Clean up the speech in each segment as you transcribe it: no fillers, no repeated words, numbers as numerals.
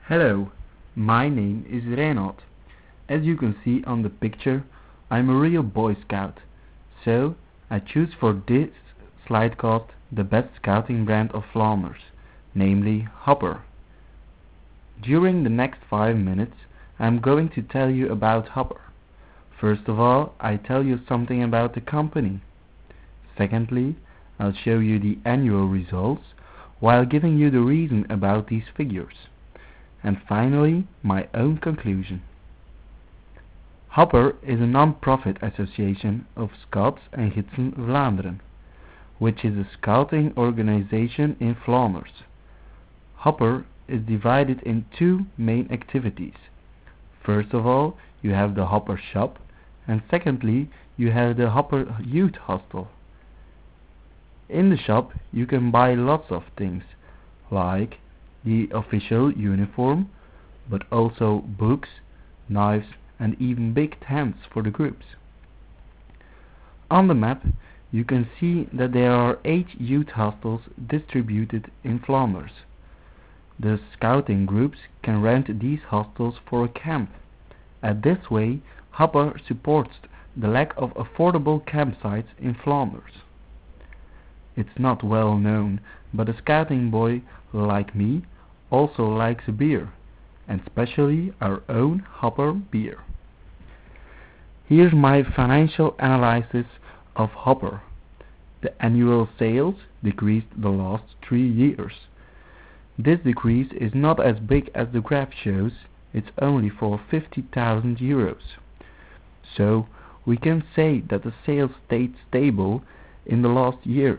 Hello, my name is Reinoud. As you can see on the picture, I'm a real Boy Scout, so I choose for this slidecast the best scouting brand of Flanders, namely Hopper. During the next 5 minutes, I'm going to tell you about Hopper. First of all, I tell you something about the company. Secondly, I'll show you the annual results while giving you the reason about these figures. And finally, my own conclusion. Hopper is a non-profit association of Scouts and Gidsen Vlaanderen, which is a scouting organization in Flanders. Hopper is divided in two main activities. First of all, you have the Hopper shop, and secondly, you have the Hopper youth hostel. In the shop, you can buy lots of things, like the official uniform, but also books, knives, and even big tents for the groups. On the map, you can see that there are 8 youth hostels distributed in Flanders. The scouting groups can rent these hostels for a camp. And this way, Hopper supports the lack of affordable campsites in Flanders. It's not well known, but a scouting boy like me also likes a beer, and especially our own Hopper beer. Here's my financial analysis of Hopper. The annual sales decreased the last 3 years. This decrease is not as big as the graph shows, it's only for 50,000 euros. So we can say that the sales stayed stable in the last years.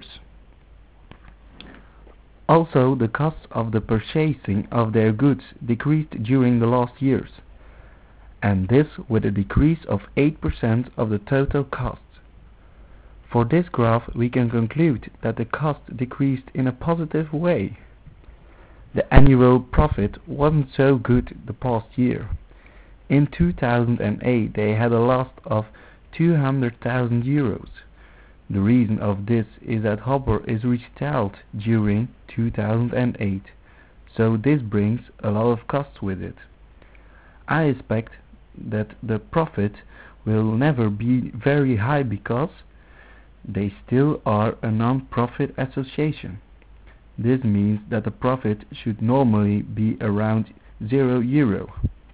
Also, the cost of the purchasing of their goods decreased during the last years, and this with a decrease of 8% of the total cost. For this graph, we can conclude that the cost decreased in a positive way. The annual profit wasn't so good the past year. In 2008, they had a loss of 200,000 euros. The reason of this is that Hopper is retailed during 2008, so this brings a lot of costs with it. I expect that the profit will never be very high because they still are a non-profit association. This means that the profit should normally be around €0.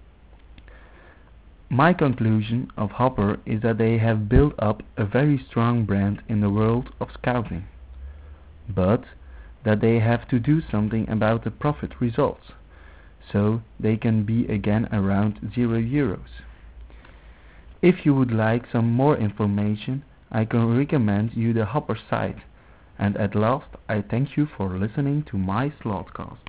My conclusion of Hopper is that they have built up a very strong brand in the world of scouting, but that they have to do something about the profit results, so they can be again around €0. If you would like some more information, I can recommend you the Hopper site, and at last I thank you for listening to my slotcast.